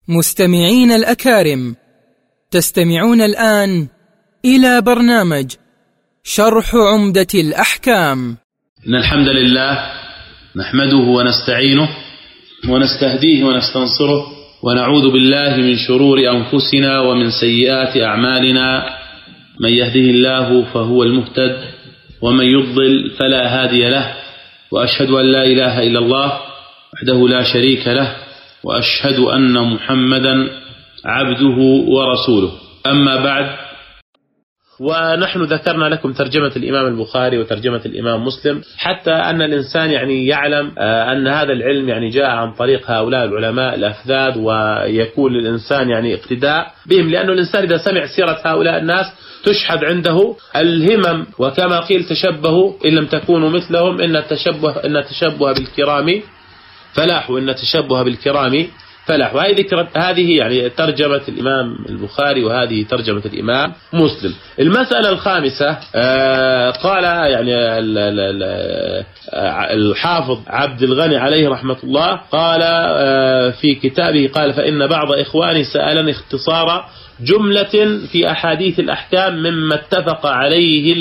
مستمعين الأكارم، تستمعون الآن إلى برنامج شرح عمدة الأحكام. إن الحمد لله نحمده ونستعينه ونستهديه ونستنصره ونعوذ بالله من شرور أنفسنا ومن سيئات أعمالنا. من يهده الله فهو المهتد ومن يضلل فلا هادي له، وأشهد أن لا إله إلا الله وحده لا شريك له، وأشهد أن محمدا عبده ورسوله. أما بعد، ونحن ذكرنا لكم ترجمة الإمام البخاري وترجمة الإمام مسلم حتى أن الإنسان يعلم أن هذا العلم جاء عن طريق هؤلاء العلماء الأفذاذ، ويكون للإنسان اقتداء بهم، لأنه الإنسان إذا سمع سيرة هؤلاء الناس تشحذ عنده الهمم، وكما قيل تشبهوا إن لم تكونوا مثلهم إن التشبه بالكرام فلاح، وإن التشبه بالكرام فلاح. هذه ترجمة الإمام البخاري، وهذه ترجمة الإمام مسلم. المسألة الخامسة، قال الحافظ عبد الغني عليه رحمة الله، قال في كتابه، قال: فإن بعض إخواني سألني اختصار جملة في أحاديث الأحكام مما اتفق عليه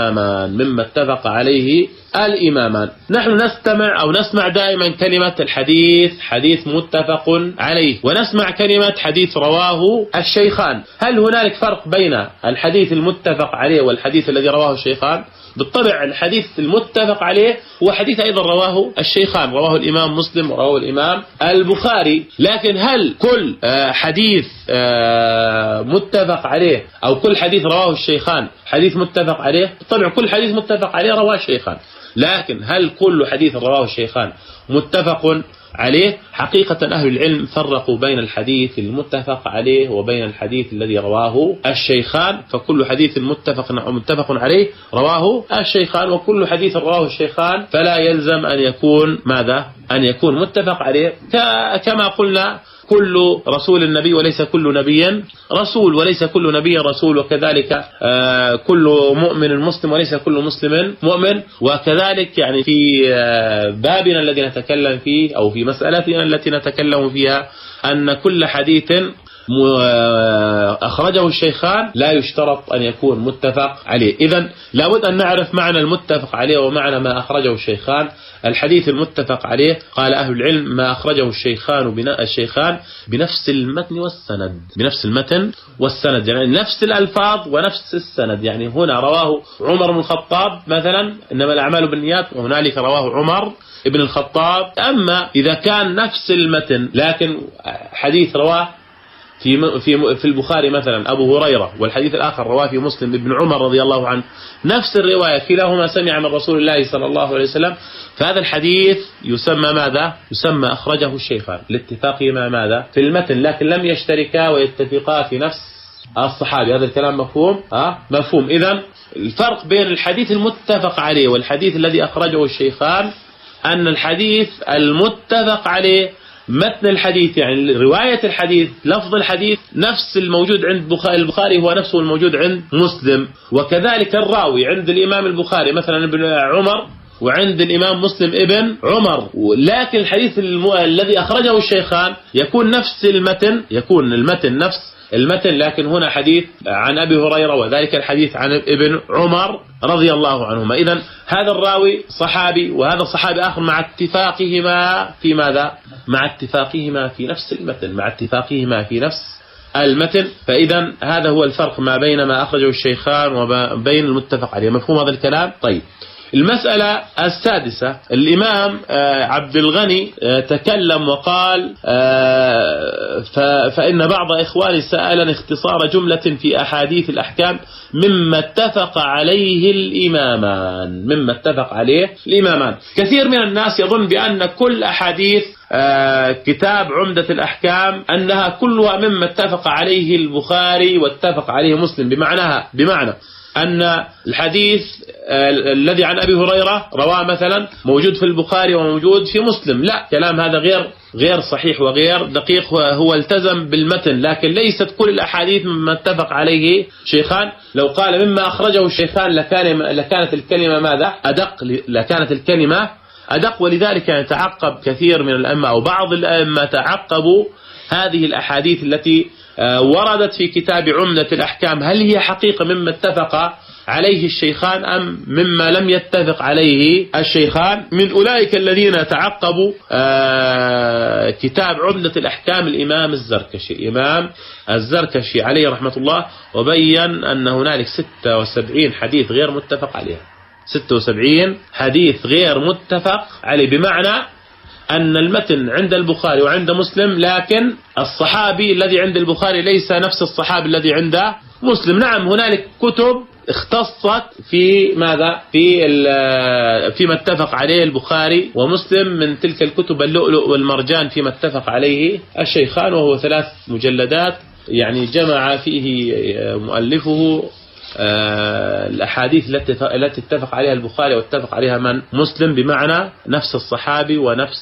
الإمامان. نحن نستمع أو نسمع دائما كلمة الحديث حديث متفق عليه، ونسمع كلمة حديث رواه الشيخان. هل هنالك فرق بين الحديث المتفق عليه والحديث الذي رواه الشيخان؟ بالطبع الحديث المتفق عليه هو حديث أيضا رواه الشيخان، رواه الإمام مسلم ورواه الإمام البخاري. لكن هل كل حديث متفق عليه أو كل حديث رواه الشيخان حديث متفق عليه؟ بالطبع كل حديث متفق عليه رواه الشيخان، لكن هل كل حديث رواه الشيخان متفق عليه؟ حقيقة أهل العلم فرقوا بين الحديث المتفق عليه وبين الحديث الذي رواه الشيخان، فكل حديث متفق عليه رواه الشيخان، وكل حديث رواه الشيخان فلا يلزم أن يكون أن يكون متفق عليه. كما قلنا كل رسول النبي وليس كل نبي رسول، وليس كل نبي رسول، وكذلك كل مؤمن مسلم وليس كل مسلم مؤمن. وكذلك في بابنا الذي نتكلم فيه أو في مسألتنا التي نتكلم فيها أن كل حديث أخرجه الشيخان لا يشترط أن يكون متفق عليه. إذن لابد أن نعرف معنى المتفق عليه ومعنى ما أخرجه الشيخان. الحديث المتفق عليه قال أهل العلم ما أخرجه الشيخان بنفس المتن والسند، نفس الألفاظ ونفس السند. هنا رواه عمر بن الخطاب مثلا، إنما الأعمال بالنيات، وهنالك رواه عمر ابن الخطاب. أما إذا كان نفس المتن لكن حديث رواه في البخاري مثلا أبو هريرة، والحديث الآخر رواه في مسلم ابن عمر رضي الله عنه، نفس الرواية كلاهما سمع من رسول الله صلى الله عليه وسلم، فهذا الحديث يسمى أخرجه الشيخان لاتفاقهما في المتن، لكن لم يشتركا ويتفقا في نفس الصحابي. هذا الكلام مفهوم؟ مفهوم. إذن الفرق بين الحديث المتفق عليه والحديث الذي أخرجه الشيخان أن الحديث المتفق عليه متن الحديث، رواية الحديث، لفظ الحديث نفس الموجود عند البخاري هو نفسه الموجود عند مسلم، وكذلك الراوي عند الإمام البخاري مثلا ابن عمر، وعند الإمام مسلم ابن عمر. لكن الحديث الذي أخرجه الشيخان يكون المتن نفس المتن، لكن هنا حديث عن أبي هريرة، وذلك الحديث عن ابن عمر رضي الله عنهما. إذن هذا الراوي صحابي وهذا صحابي آخر، مع اتفاقهما في مع اتفاقهما في نفس المتن. فإذا هذا هو الفرق ما بين ما أخرجه الشيخان وبين المتفق عليه. مفهوم هذا الكلام؟ طيب، المسألة السادسة، الإمام عبد الغني تكلم وقال: فإن بعض إخواني سألني اختصار جملة في أحاديث الأحكام مما اتفق عليه الإمامان. كثير من الناس يظن بأن كل أحاديث كتاب عمدة الأحكام أنها كلها مما اتفق عليه البخاري واتفق عليه مسلم، بمعنى أن الحديث الذي عن أبي هريرة رواه مثلا موجود في البخاري وموجود في مسلم. لا، كلام هذا غير صحيح وغير دقيق. هو التزم بالمتن، لكن ليست كل الأحاديث مما اتفق عليه شيخان. لو قال مما أخرجه الشيخان لكانت الكلمة أدق، ولذلك تعقب كثير من الأئمة أو بعض الأئمة تعقبوا هذه الأحاديث التي وردت في كتاب عمدة الأحكام هل هي حقيقة مما اتفق عليه الشيخان أم مما لم يتفق عليه الشيخان. من أولئك الذين تعقبوا كتاب عمدة الأحكام الإمام الزركشي عليه رحمة الله، وبين أن هنالك 76 حديث غير متفق عليها، 76 حديث غير متفق عليه، بمعنى أن المتن عند البخاري وعند مسلم، لكن الصحابي الذي عند البخاري ليس نفس الصحابي الذي عند مسلم. نعم هنالك كتب اختصت في ماذا؟ فيما اتفق عليه البخاري ومسلم، من تلك الكتب اللؤلؤ والمرجان فيما اتفق عليه الشيخان، وهو 3 مجلدات يعني جمع فيه مؤلفه الأحاديث التي اتفق عليها البخاري واتفق عليها من؟ مسلم، بمعنى نفس الصحابي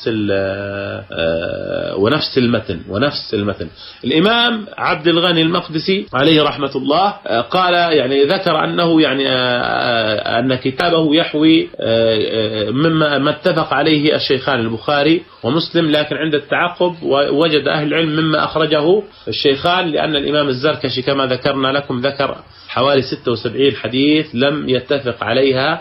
ونفس المتن. الإمام عبد الغني المقدسي عليه رحمة الله قال يعني ذكر أنه يعني أن كتابه يحوي مما اتفق عليه الشيخان البخاري ومسلم، لكن عند التعقب وجد أهل العلم مما أخرجه الشيخان، لأن الإمام الزركشي كما ذكرنا لكم ذكر حوالي 76 حديث لم يتفق عليها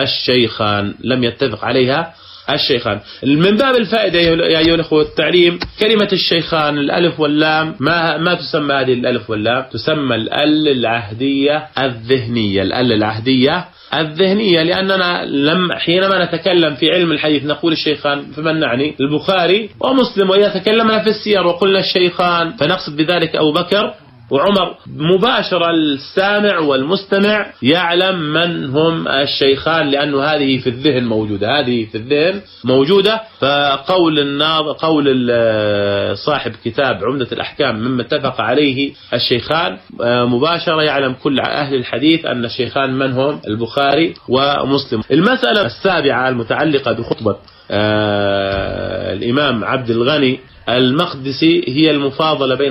الشيخان. من باب الفائدة يا أيها الأخوة التعليم، كلمة الشيخان الألف واللام ما تسمى هذه الألف واللام؟ تسمى الأل العهدية الذهنية، لأننا حينما نتكلم في علم الحديث نقول الشيخان فمن نعني؟ البخاري ومسلم، وإذا تكلمنا في السير وقلنا الشيخان فنقصد بذلك أبو بكر وعمر. مباشرة السامع والمستمع يعلم من هم الشيخان، لأنه هذه في الذهن موجودة. فقول قول صاحب كتاب عمدة الأحكام مما اتفق عليه الشيخان مباشرة يعلم كل أهل الحديث أن الشيخان من هم؟ البخاري ومسلم. المسألة السابعة المتعلقة بخطبة الإمام عبد الغني المقدسي هي المفاضلة بين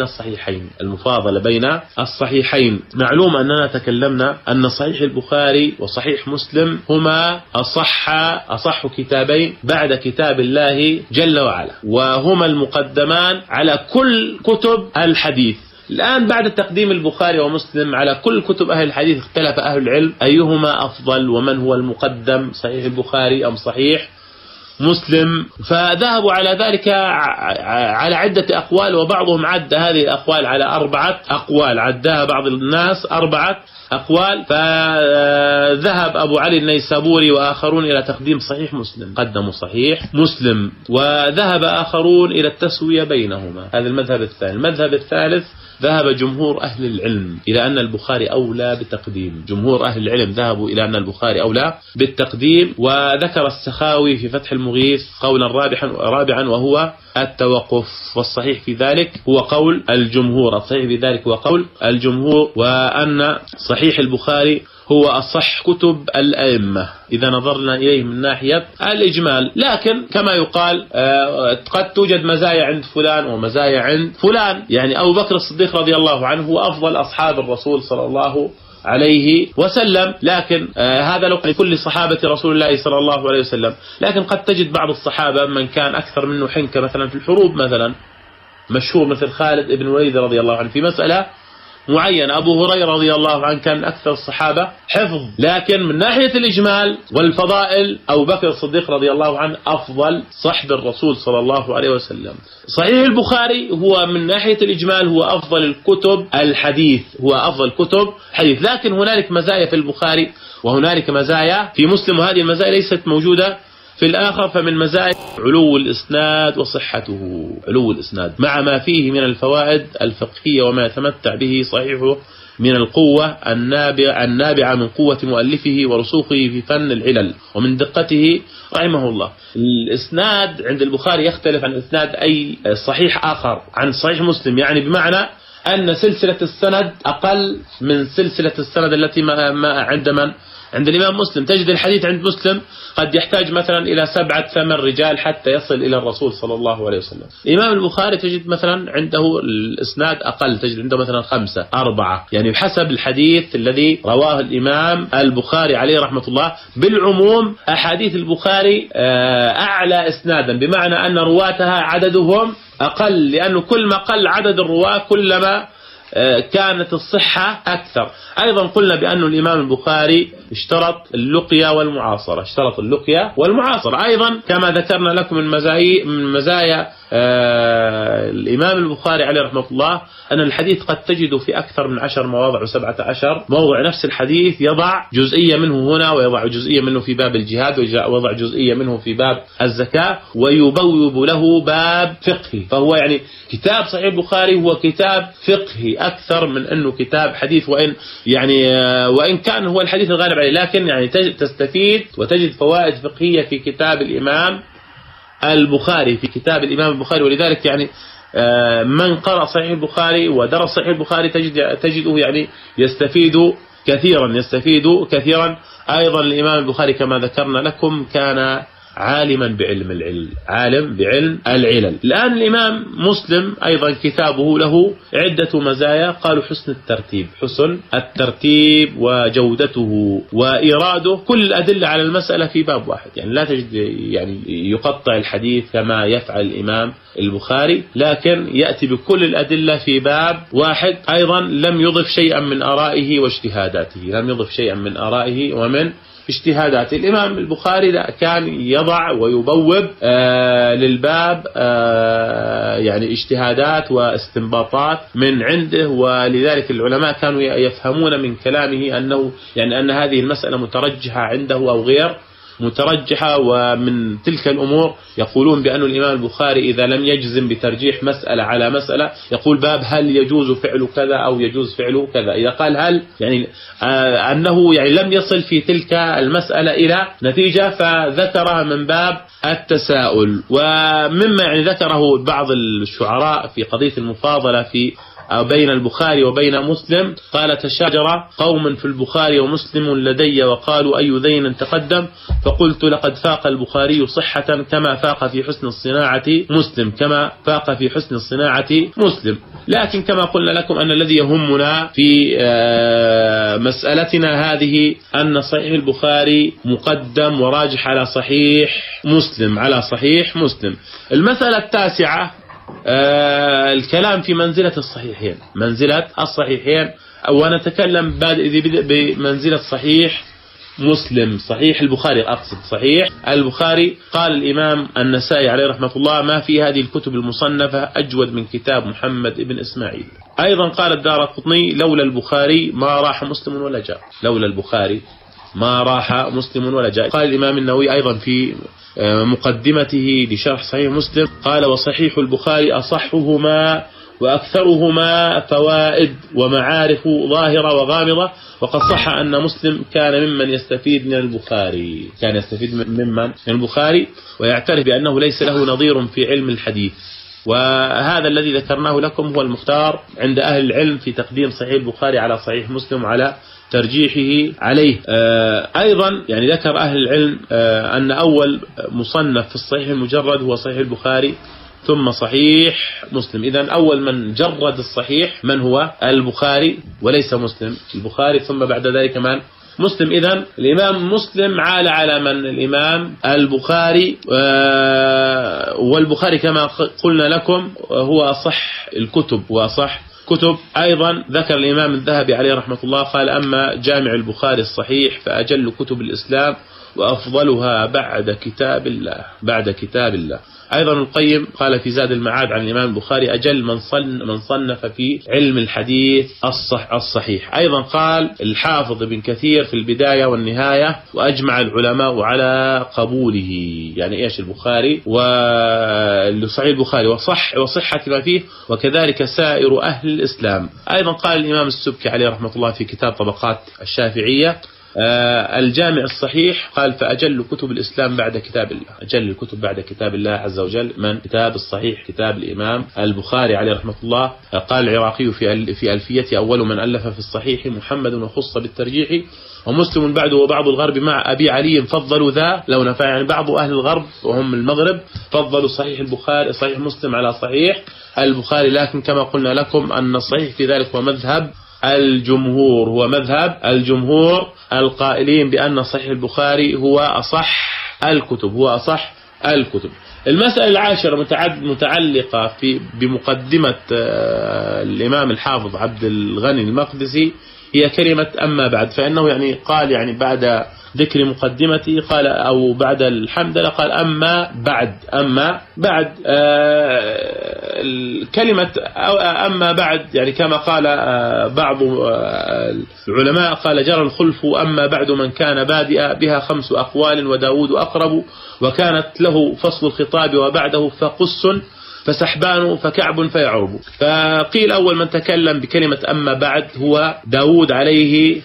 الصحيحين. معلوم أننا تكلمنا أن صحيح البخاري وصحيح مسلم هما أصح كتابين بعد كتاب الله جل وعلا، وهما المقدمان على كل كتب الحديث. الآن بعد تقديم البخاري ومسلم على كل كتب أهل الحديث اختلف أهل العلم أيهما أفضل ومن هو المقدم، صحيح البخاري أم صحيح مسلم. فذهبوا على ذلك على عدة أقوال، وبعضهم عد هذه الأقوال على 4 أقوال، عدها بعض الناس 4 أقوال. فذهب أبو علي النيسابوري وآخرون إلى تقديم صحيح مسلم، قدموا صحيح مسلم، وذهب آخرون إلى التسوية بينهما. هذا المذهب الثاني. المذهب الثالث ذهب جمهور أهل العلم إلى أن البخاري أولى بالتقديم. جمهور أهل العلم ذهبوا إلى أن البخاري أولى بالتقديم، وذكر السخاوي في فتح المغيث قولا رابعا وهو التوقف، والصحيح في ذلك هو قول الجمهور، وأن صحيح البخاري هو أصح كتب الأئمة إذا نظرنا إليه من ناحية الإجمال. لكن كما يقال قد توجد مزايا عند فلان ومزايا عند فلان، يعني أبو بكر الصديق رضي الله عنه هو أفضل أصحاب الرسول صلى الله عليه وسلم، لكن هذا لو لكل صحابة رسول الله صلى الله عليه وسلم. لكن قد تجد بعض الصحابة من كان أكثر منه حنكة مثلا في الحروب، مثلا مشهور مثل خالد بن الوليد رضي الله عنه في مسألة معين. أبو هريرة رضي الله عنه كان أكثر الصحابة حفظ، لكن من ناحية الإجمال والفضائل أبو بكر الصديق رضي الله عنه أفضل صحب الرسول صلى الله عليه وسلم. صحيح البخاري هو من ناحية الإجمال هو أفضل الكتب الحديث، لكن هنالك مزايا في البخاري وهنالك مزايا في مسلم، وهذه المزايا ليست موجودة في الآخر. فمن مزايا علو الإسناد وصحته، علو الإسناد مع ما فيه من الفوائد الفقهية وما يتمتع به صحيحه من القوة النابعة من قوة مؤلفه ورسوخه في فن العلل ومن دقته رحمه الله. الإسناد عند البخاري يختلف عن إسناد أي صحيح آخر عن صحيح مسلم، يعني بمعنى أن سلسلة السند أقل من سلسلة السند التي عند الإمام مسلم. تجد الحديث عند مسلم قد يحتاج مثلا إلى 7-8 رجال حتى يصل إلى الرسول صلى الله عليه وسلم. الإمام البخاري تجد مثلا عنده الإسناد أقل، تجد عنده مثلا 5-4، يعني بحسب الحديث الذي رواه الإمام البخاري عليه رحمة الله. بالعموم أحاديث البخاري أعلى إسنادا، بمعنى أن رواتها عددهم أقل، لأنه كل ما قل عدد الرواة كلما كانت الصحة أكثر. أيضا قلنا بأن الإمام البخاري اشترط اللقية والمعاصرة، أيضا كما ذكرنا لكم من مزايا الإمام البخاري عليه رحمة الله أن الحديث قد تجد في أكثر من 10 مواضع و17 موضع نفس الحديث يضع جزئية منه هنا، ويضع جزئية منه في باب الجهاد، ويضع جزئية منه في باب الزكاة، ويبوب له باب فقهي. فهو يعني كتاب صحيح البخاري هو كتاب فقهي أكثر من أنه كتاب حديث، وإن كان هو الحديث الغالب عليه، لكن يعني تستفيد وتجد فوائد فقهية في كتاب الإمام البخاري ولذلك يعني من قرأ صحيح البخاري ودرس صحيح البخاري تجده يعني يستفيد كثيرا. أيضا الإمام البخاري كما ذكرنا لكم كان عالما بعلم العلل. الآن الإمام مسلم أيضا كتابه له عدة مزايا، قالوا حسن الترتيب وجودته وإراده كل الأدلة على المسألة في باب واحد، يعني لا تجد يعني يقطع الحديث كما يفعل الإمام البخاري، لكن يأتي بكل الأدلة في باب واحد. أيضا لم يضف شيئا من آرائه ومن اجتهاداته. الإمام البخاري كان يضع ويبوب للباب يعني اجتهادات واستنباطات من عنده، ولذلك العلماء كانوا يفهمون من كلامه أن هذه المسألة مترجحة عنده أو غير مترجحة. ومن تلك الأمور يقولون بأن الإمام البخاري إذا لم يجزم بترجيح مسألة على مسألة يقول باب هل يجوز فعل كذا أو يجوز فعل كذا. إذا قال هل يعني أنه يعني لم يصل في تلك المسألة إلى نتيجة فذكرها من باب التساؤل. ومما يعني ذكره بعض الشعراء في قضية المفاضلة بين البخاري وبين مسلم، قال تشاجر قوم في البخاري ومسلم لدي وقالوا أي ذين تقدم، فقلت لقد فاق البخاري صحة كما فاق في حسن الصناعة مسلم. لكن كما قلنا لكم أن الذي يهمنا في مسألتنا هذه أن صحيح البخاري مقدم وراجح على صحيح مسلم. المسألة التاسعة الكلام في منزلة الصحيحين، ونتكلم بمنزلة صحيح البخاري. أقصد صحيح البخاري. قال الإمام النسائي عليه رحمة الله ما في هذه الكتب المصنفة أجود من كتاب محمد ابن إسماعيل. أيضا قال الدارقطني لولا البخاري ما راح مسلم ولا جاء. قال الإمام النووي أيضا في مقدمته لشرح صحيح مسلم قال وصحيح البخاري أصحهما وأكثرهما فوائد ومعارف ظاهرة وغامضة، وقد صح أن مسلم كان ممن يستفيد من البخاري ويعترف بأنه ليس له نظير في علم الحديث. وهذا الذي ذكرناه لكم هو المختار عند أهل العلم في تقديم صحيح البخاري على صحيح مسلم وعلى ترجيحه عليه. أيضا يعني ذكر أهل العلم أن أول مصنف في الصحيح المجرد هو صحيح البخاري ثم صحيح مسلم. إذن أول من جرد الصحيح من هو؟ البخاري وليس مسلم. البخاري ثم بعد ذلك من؟ مسلم. إذن الإمام مسلم عال على من؟ الإمام البخاري. والبخاري كما قلنا لكم هو أصح الكتب كتب. أيضا ذكر الإمام الذهبي عليه رحمة الله قال أما جامع البخاري الصحيح فأجل كتب الإسلام وأفضلها بعد كتاب الله. أيضا القيم قال في زاد المعاد عن الإمام البخاري أجل من صنف في علم الحديث الصحيح. أيضا قال الحافظ ابن كثير في البداية والنهاية وأجمع العلماء على قبوله. يعني إيش البخاري وصحيح البخاري وصحة ما فيه وكذلك سائر أهل الإسلام. أيضا قال الإمام السبكي عليه رحمة الله في كتاب طبقات الشافعية الجامع الصحيح قال فأجل كتب الإسلام بعد كتاب الله. أجل الكتب بعد كتاب الله عز وجل من؟ كتاب الصحيح كتاب الإمام البخاري عليه رحمة الله. قال العراقي في ألفية أول من ألف في الصحيح محمد وخص بالترجيح ومسلم بعده وبعض الغرب مع أبي علي فضلوا ذا لو نفع. يعني بعض أهل الغرب وهم المغرب فضلوا صحيح البخاري صحيح مسلم على صحيح البخاري. لكن كما قلنا لكم أن الصحيح في ذلك هو مذهب الجمهور القائلين بأن صحيح البخاري هو أصح الكتب. المسألة العاشرة متعلقة بمقدمة الإمام الحافظ عبد الغني المقدسي، هي كلمة أما بعد. فإنه يعني قال يعني بعد ذكر مقدمته قال، أو بعد الحمدلله قال أما بعد كلمة أما بعد، يعني كما قال بعض العلماء قال جرى الخلف أما بعد من كان بادئ بها 5 أقوال وداود أقرب، وكانت له فصل الخطاب وبعده فقس فسحبان فكعب فيعرب. فقيل أول من تكلم بكلمة أما بعد هو داود عليه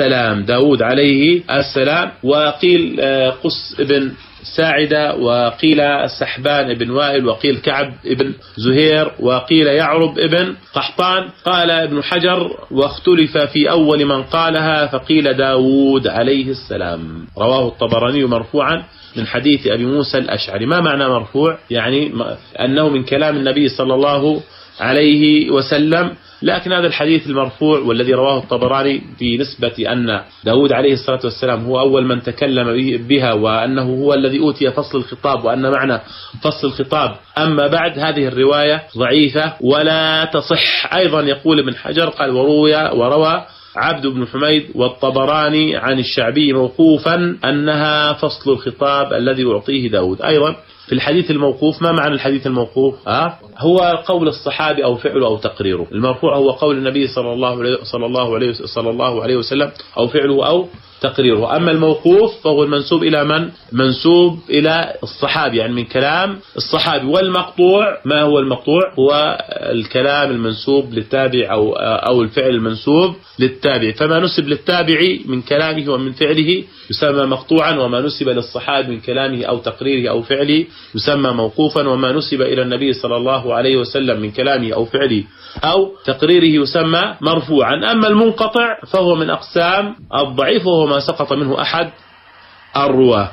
السلام، وقيل قس ابن ساعدة، وقيل سحبان بن وائل، وقيل كعب ابن زهير، وقيل يعرب ابن قحطان. قال ابن حجر واختلف في أول من قالها، فقيل داود عليه السلام. رواه الطبراني مرفوعا من حديث أبي موسى الأشعري. ما معنى مرفوع؟ يعني أنه من كلام النبي صلى الله عليه وسلم، لكن هذا الحديث المرفوع والذي رواه الطبراني بنسبة أن داود عليه الصلاة والسلام هو أول من تكلم بها، وأنه هو الذي أوتي فصل الخطاب، وأن معنى فصل الخطاب أما بعد، هذه الرواية ضعيفة ولا تصح. أيضا يقول ابن حجر قال وروى عبد بن حميد والطبراني عن الشعبي موقوفا أنها فصل الخطاب الذي يعطيه داود. أيضا في الحديث الموقوف، ما معنى الحديث الموقوف؟ هو قول الصحابي أو فعله أو تقريره. المرفوع هو قول النبي صلى الله عليه وسلم أو فعله أو تقريره. أما الموقوف فهو المنسوب إلى من؟ منسوب إلى الصحابي، يعني من كلام الصحابي. والمقطوع، ما هو المقطوع؟ هو الكلام المنسوب للتابع أو الفعل المنسوب للتابع. فما نسب للتابع من كلامه ومن فعله يسمى مقطوعا، وما نسب للصحابي من كلامه أو تقريره أو فعله يسمى موقوفا، وما نسب إلى النبي صلى الله عليه وسلم من كلامه أو فعله أو تقريره يسمى مرفوعا. أما المنقطع فهو من أقسام الضعيف، وهو ما سقط منه أحد الرواه.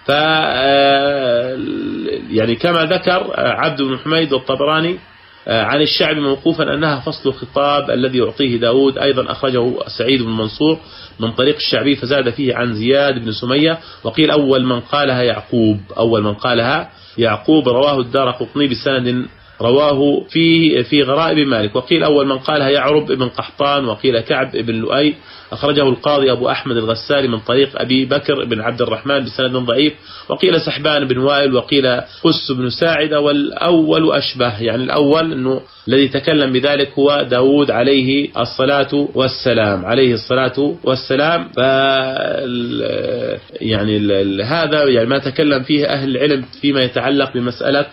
يعني كما ذكر عبد بن حميد والطبراني عن الشعبي موقوفا أنها فصل الخطاب الذي يعطيه داود. أيضا أخرجه سعيد بن منصور من طريق الشعبي فزاد فيه عن زياد بن سمية. وقيل أول من قالها يعقوب، رواه الدارقطني بسند رواه في غرائب مالك. وقيل أول من قالها يعرب ابن قحطان، وقيل كعب ابن لؤي. أخرجه القاضي أبو أحمد الغسالي من طريق أبي بكر بن عبد الرحمن بسند ضعيف. وقيل سحبان بن وائل، وقيل قس بن ساعدة. والأول أشبه، يعني الأول أنه الذي تكلم بذلك هو داود عليه الصلاة والسلام. يعني هذا يعني ما تكلم فيه أهل العلم فيما يتعلق بمسألة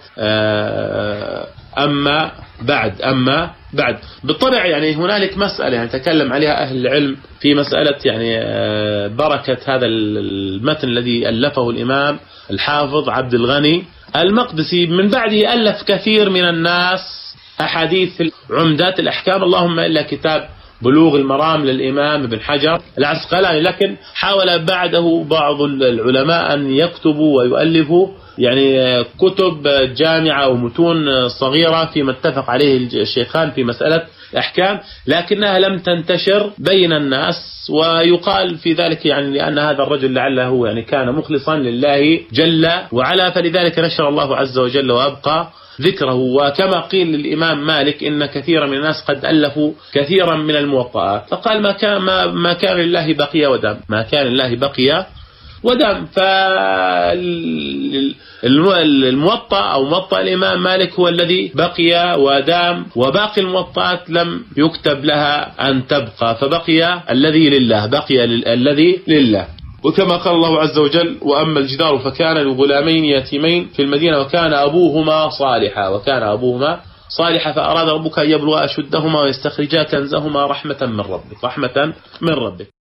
أما بعد. بالطبع يعني هنالك مسألة يعني تكلم عليها أهل العلم في مسألة يعني بركة هذا المتن الذي ألفه الإمام الحافظ عبد الغني المقدسي. من بعده ألف كثير من الناس أحاديث في عمدات الأحكام، اللهم إلا كتاب بلوغ المرام للإمام ابن حجر العسقلاني، لكن حاول بعده بعض العلماء أن يكتبوا ويؤلفوا يعني كتب جامعة ومتون صغيرة فيما اتفق عليه الشيخان في مسألة الأحكام، لكنها لم تنتشر بين الناس. ويقال في ذلك يعني لأن هذا الرجل لعله يعني كان مخلصا لله جل وعلا، فلذلك نشر الله عز وجل وأبقى ذكره. وكما قيل للإمام مالك إن كثيرا من الناس قد ألفوا كثيرا من الموطئات، فقال ما كان لله بقي ودم، ما كان لله بقي ودم. فالموطأ أو موطأ الإمام مالك هو الذي بقي ودام، وباقي الموطئات لم يكتب لها أن تبقى، فبقي الذي لله. وكما قال الله عز وجل وأما الجدار فكان لغلامين يتيمين في المدينة وكان أبوهما صالحا فأراد ربك أن يبلغ أشدهما ويستخرجا كنزهما رحمة من ربك.